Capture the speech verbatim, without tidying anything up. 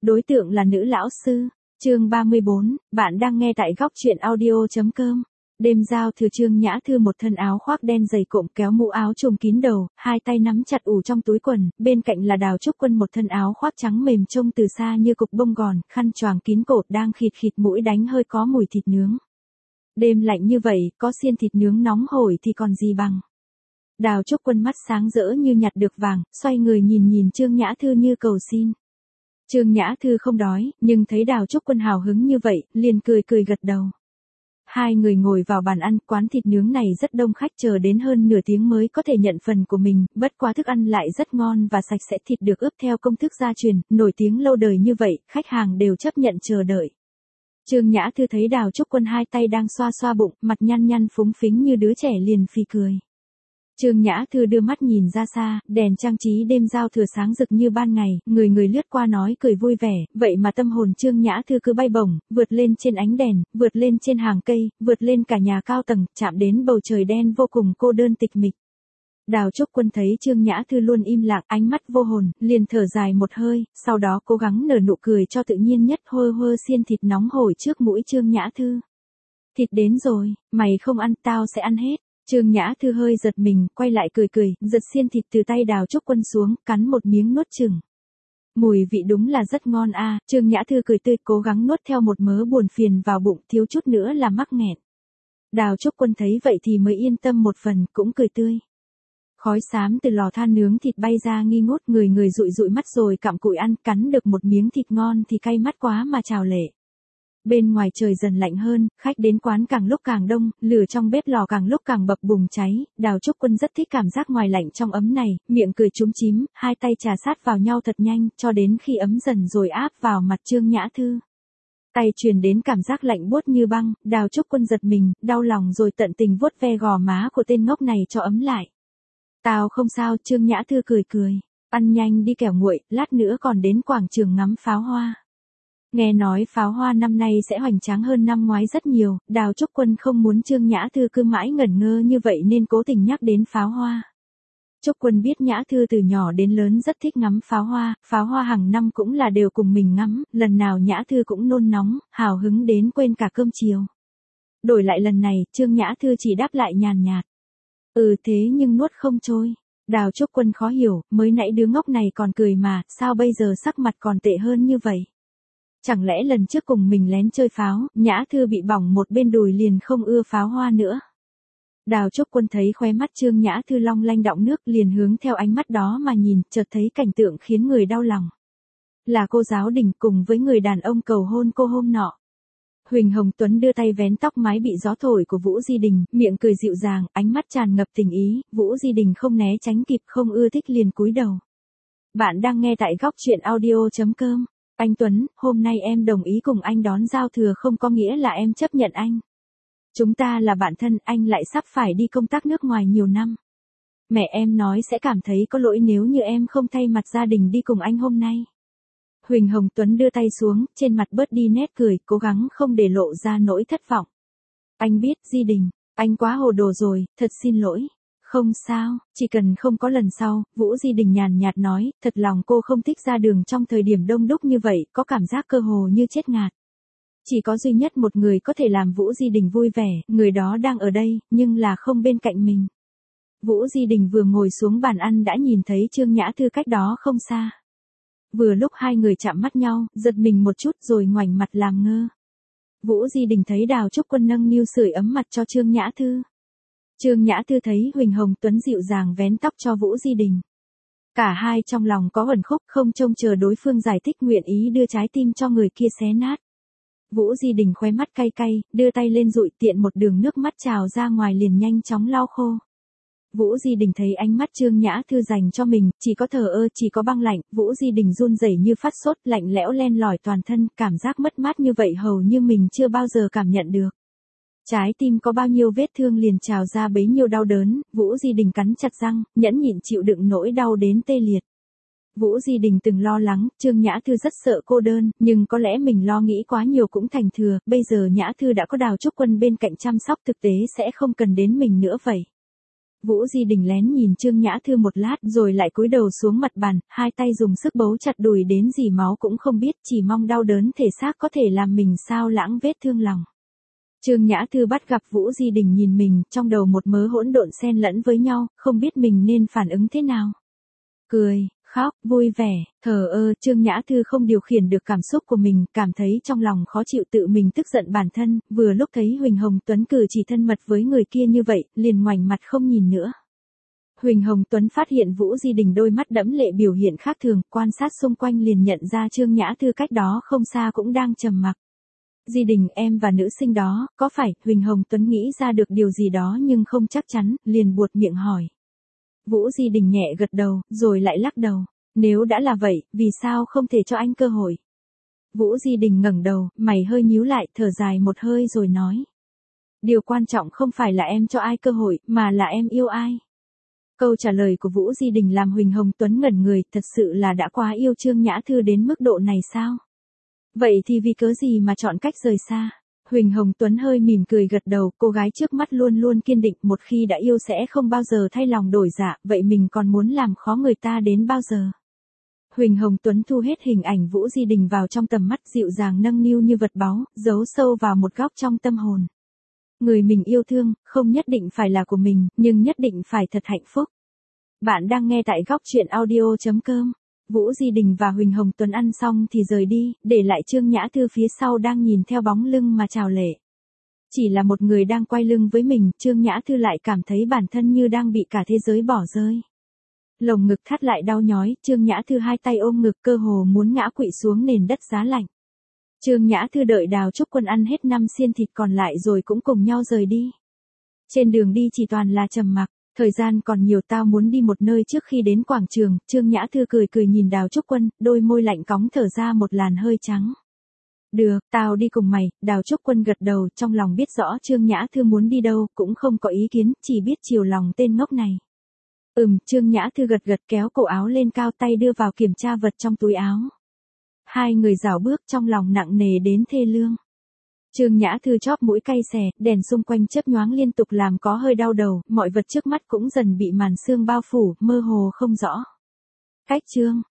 Đối tượng là nữ lão sư. Chương ba mươi bốn, bạn đang nghe tại góc truyện audio chấm com. Đêm giao thừa Trương Nhã Thư một thân áo khoác đen dày cộm kéo mũ áo trùm kín đầu, hai tay nắm chặt ủ trong túi quần, bên cạnh là Đào Trúc Quân một thân áo khoác trắng mềm trông từ xa như cục bông gòn, khăn choàng kín cổ đang khịt khịt mũi đánh hơi có mùi thịt nướng. Đêm lạnh như vậy, có xiên thịt nướng nóng hổi thì còn gì bằng. Đào Trúc Quân mắt sáng rỡ như nhặt được vàng, xoay người nhìn nhìn Trương Nhã Thư như cầu xin. Trương Nhã Thư không đói, nhưng thấy Đào Trúc Quân hào hứng như vậy, liền cười cười gật đầu. Hai người ngồi vào bàn ăn, quán thịt nướng này rất đông khách, chờ đến hơn nửa tiếng mới có thể nhận phần của mình, bất quá thức ăn lại rất ngon và sạch sẽ, thịt được ướp theo công thức gia truyền, nổi tiếng lâu đời như vậy, khách hàng đều chấp nhận chờ đợi. Trương Nhã Thư thấy Đào Trúc Quân hai tay đang xoa xoa bụng, mặt nhăn nhăn phúng phính như đứa trẻ liền phì cười. Trương Nhã Thư đưa mắt nhìn ra xa, đèn trang trí đêm giao thừa sáng rực như ban ngày, người người lướt qua nói cười vui vẻ, vậy mà tâm hồn Trương Nhã Thư cứ bay bổng, vượt lên trên ánh đèn, vượt lên trên hàng cây, vượt lên cả nhà cao tầng, chạm đến bầu trời đen vô cùng cô đơn tịch mịch. Đào Trúc Quân thấy Trương Nhã Thư luôn im lặng, ánh mắt vô hồn, liền thở dài một hơi, sau đó cố gắng nở nụ cười cho tự nhiên nhất, hơ hơ xiên thịt nóng hổi trước mũi Trương Nhã Thư. Thịt đến rồi, mày không ăn tao sẽ ăn hết. Trương Nhã Thư hơi giật mình, quay lại cười cười, giật xiên thịt từ tay Đào Trúc Quân xuống, cắn một miếng nuốt chừng. Mùi vị đúng là rất ngon a. À. Trương Nhã Thư cười tươi, cố gắng nuốt theo một mớ buồn phiền vào bụng, thiếu chút nữa là mắc nghẹn. Đào Trúc Quân thấy vậy thì mới yên tâm một phần, cũng cười tươi. Khói xám từ lò than nướng thịt bay ra nghi ngút, người người dụi dụi mắt rồi cặm cụi ăn, cắn được một miếng thịt ngon thì cay mắt quá mà trào lệ. Bên ngoài trời dần lạnh hơn, khách đến quán càng lúc càng đông, lửa trong bếp lò càng lúc càng bập bùng cháy, Đào Trúc Quân rất thích cảm giác ngoài lạnh trong ấm này, miệng cười chúm chím, hai tay chà sát vào nhau thật nhanh, cho đến khi ấm dần rồi áp vào mặt Trương Nhã Thư. Tay truyền đến cảm giác lạnh buốt như băng, Đào Trúc Quân giật mình, đau lòng rồi tận tình vuốt ve gò má của tên ngốc này cho ấm lại. Tao không sao, Trương Nhã Thư cười cười, ăn nhanh đi kẻo nguội, lát nữa còn đến quảng trường ngắm pháo hoa. Nghe nói pháo hoa năm nay sẽ hoành tráng hơn năm ngoái rất nhiều, Đào Trúc Quân không muốn Trương Nhã Thư cứ mãi ngẩn ngơ như vậy nên cố tình nhắc đến pháo hoa. Trúc Quân biết Nhã Thư từ nhỏ đến lớn rất thích ngắm pháo hoa, pháo hoa hàng năm cũng là đều cùng mình ngắm, lần nào Nhã Thư cũng nôn nóng, hào hứng đến quên cả cơm chiều. Đổi lại lần này, Trương Nhã Thư chỉ đáp lại nhàn nhạt. Ừ thế nhưng nuốt không trôi. Đào Trúc Quân khó hiểu, mới nãy đứa ngốc này còn cười mà, sao bây giờ sắc mặt còn tệ hơn như vậy? Chẳng lẽ lần trước cùng mình lén chơi pháo, Nhã Thư bị bỏng một bên đùi liền không ưa pháo hoa nữa. Đào Trúc Quân thấy khóe mắt Trương Nhã Thư long lanh đọng nước liền hướng theo ánh mắt đó mà nhìn, chợt thấy cảnh tượng khiến người đau lòng. Là cô giáo đình cùng với người đàn ông cầu hôn cô hôm nọ. Huỳnh Hồng Tuấn đưa tay vén tóc mái bị gió thổi của Vũ Di Đình, miệng cười dịu dàng, ánh mắt tràn ngập tình ý, Vũ Di Đình không né tránh kịp, không ưa thích liền cúi đầu. Bạn đang nghe tại góc truyện audio chấm com. Anh Tuấn, hôm nay em đồng ý cùng anh đón giao thừa không có nghĩa là em chấp nhận anh. Chúng ta là bạn thân, anh lại sắp phải đi công tác nước ngoài nhiều năm. Mẹ em nói sẽ cảm thấy có lỗi nếu như em không thay mặt gia đình đi cùng anh hôm nay. Huỳnh Hồng Tuấn đưa tay xuống, trên mặt bớt đi nét cười, cố gắng không để lộ ra nỗi thất vọng. Anh biết, Di Đình, anh quá hồ đồ rồi, thật xin lỗi. Không sao, chỉ cần không có lần sau, Vũ Di Đình nhàn nhạt nói, thật lòng cô không thích ra đường trong thời điểm đông đúc như vậy, có cảm giác cơ hồ như chết ngạt. Chỉ có duy nhất một người có thể làm Vũ Di Đình vui vẻ, người đó đang ở đây, nhưng là không bên cạnh mình. Vũ Di Đình vừa ngồi xuống bàn ăn đã nhìn thấy Trương Nhã Thư cách đó không xa. Vừa lúc hai người chạm mắt nhau, giật mình một chút rồi ngoảnh mặt làm ngơ. Vũ Di Đình thấy Đào Trúc Quân nâng niu sưởi ấm mặt cho Trương Nhã Thư. Trương Nhã Thư thấy Huỳnh Hồng Tuấn dịu dàng vén tóc cho Vũ Di Đình. Cả hai trong lòng có uẩn khúc, không trông chờ đối phương giải thích, nguyện ý đưa trái tim cho người kia xé nát. Vũ Di Đình khóe mắt cay cay, đưa tay lên dụi, tiện một đường nước mắt trào ra ngoài liền nhanh chóng lau khô. Vũ Di Đình thấy ánh mắt Trương Nhã Thư dành cho mình, chỉ có thờ ơ, chỉ có băng lạnh, Vũ Di Đình run rẩy như phát sốt, lạnh lẽo len lỏi toàn thân, cảm giác mất mát như vậy hầu như mình chưa bao giờ cảm nhận được. Trái tim có bao nhiêu vết thương liền trào ra bấy nhiêu đau đớn, Vũ Di Đình cắn chặt răng, nhẫn nhịn chịu đựng nỗi đau đến tê liệt. Vũ Di Đình từng lo lắng, Trương Nhã Thư rất sợ cô đơn, nhưng có lẽ mình lo nghĩ quá nhiều cũng thành thừa, bây giờ Nhã Thư đã có Đào Trúc Quân bên cạnh chăm sóc, thực tế sẽ không cần đến mình nữa vậy. Vũ Di Đình lén nhìn Trương Nhã Thư một lát rồi lại cúi đầu xuống mặt bàn, hai tay dùng sức bấu chặt đùi đến dỉ máu cũng không biết, chỉ mong đau đớn thể xác có thể làm mình sao lãng vết thương lòng. Trương Nhã Thư bắt gặp Vũ Di Đình nhìn mình, trong đầu một mớ hỗn độn xen lẫn với nhau, không biết mình nên phản ứng thế nào. Cười, khóc, vui vẻ, thờ ơ, Trương Nhã Thư không điều khiển được cảm xúc của mình, cảm thấy trong lòng khó chịu tự mình tức giận bản thân, vừa lúc thấy Huỳnh Hồng Tuấn cử chỉ thân mật với người kia như vậy, liền ngoảnh mặt không nhìn nữa. Huỳnh Hồng Tuấn phát hiện Vũ Di Đình đôi mắt đẫm lệ biểu hiện khác thường, quan sát xung quanh liền nhận ra Trương Nhã Thư cách đó không xa cũng đang trầm mặc. Di Đình, em và nữ sinh đó, có phải? Huỳnh Hồng Tuấn nghĩ ra được điều gì đó nhưng không chắc chắn, liền buột miệng hỏi. Vũ Di Đình nhẹ gật đầu, rồi lại lắc đầu. Nếu đã là vậy, vì sao không thể cho anh cơ hội? Vũ Di Đình ngẩng đầu, mày hơi nhíu lại, thở dài một hơi rồi nói. Điều quan trọng không phải là em cho ai cơ hội, mà là em yêu ai. Câu trả lời của Vũ Di Đình làm Huỳnh Hồng Tuấn ngẩn người, thật sự là đã quá yêu Trương Nhã Thư đến mức độ này sao? Vậy thì vì cớ gì mà chọn cách rời xa? Huỳnh Hồng Tuấn hơi mỉm cười gật đầu, cô gái trước mắt luôn luôn kiên định, một khi đã yêu sẽ không bao giờ thay lòng đổi dạ, vậy mình còn muốn làm khó người ta đến bao giờ? Huỳnh Hồng Tuấn thu hết hình ảnh Vũ Di Đình vào trong tầm mắt, dịu dàng nâng niu như vật báu, giấu sâu vào một góc trong tâm hồn. Người mình yêu thương, không nhất định phải là của mình, nhưng nhất định phải thật hạnh phúc. Bạn đang nghe tại góc truyện audio chấm com. Vũ Di Đình và Huỳnh Hồng Tuấn ăn xong thì rời đi, để lại Trương Nhã Thư phía sau đang nhìn theo bóng lưng mà chào lệ. Chỉ là một người đang quay lưng với mình, Trương Nhã Thư lại cảm thấy bản thân như đang bị cả thế giới bỏ rơi. Lồng ngực thắt lại đau nhói, Trương Nhã Thư hai tay ôm ngực cơ hồ muốn ngã quỵ xuống nền đất giá lạnh. Trương Nhã Thư đợi Đào Trúc Quân ăn hết năm xiên thịt còn lại rồi cũng cùng nhau rời đi. Trên đường đi chỉ toàn là trầm mặc. Thời gian còn nhiều, tao muốn đi một nơi trước khi đến quảng trường. Trương Nhã Thư cười cười nhìn Đào Trúc Quân, đôi môi lạnh cóng thở ra một làn hơi trắng. Được, tao đi cùng mày. Đào Trúc Quân gật đầu, trong lòng biết rõ Trương Nhã Thư muốn đi đâu, cũng không có ý kiến, chỉ biết chiều lòng tên ngốc này. Ừm, Trương Nhã Thư gật gật kéo cổ áo lên cao, tay đưa vào kiểm tra vật trong túi áo. Hai người rảo bước, trong lòng nặng nề đến thê lương. Trương Nhã Thư chóp mũi cay xè, đèn xung quanh chớp nhoáng liên tục làm có hơi đau đầu, mọi vật trước mắt cũng dần bị màn sương bao phủ, mơ hồ không rõ. Cách Trương